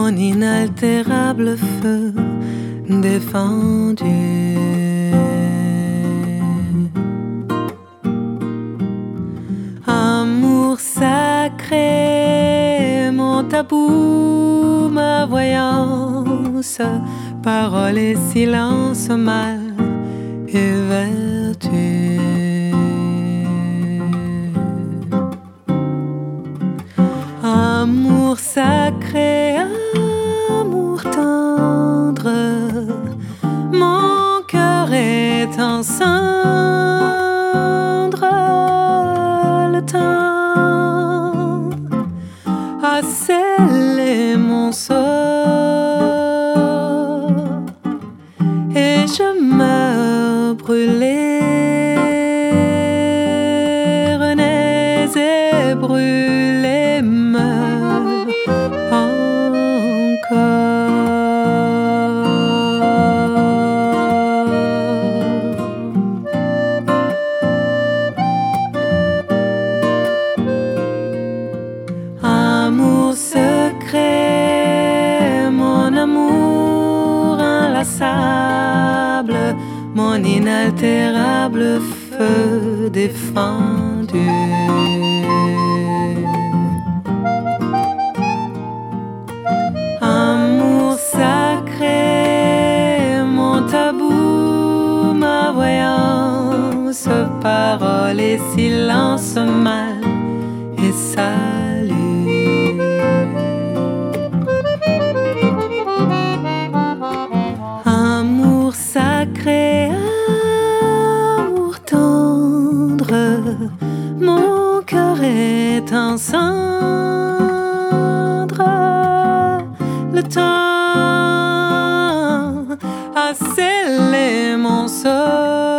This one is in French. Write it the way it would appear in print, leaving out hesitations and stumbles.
mon inaltérable feu défendu. Amour sacré, mon tabou, ma voyance, parole et silence, mal et vertu. Amour sacré, amour tendre, mon cœur est en cendres. Le temps a scellé mon sort et je meurs brûlé, renais et brûlé, meurs encore. Amour secret, mon amour inlassable, mon inaltérable feu défendu. Amour sacré, mon tabou, ma voyance, parole et silence, mal et salut. Amour sacré, amour tendre, mon cœur est en cendres. Le temps a scellé mon sort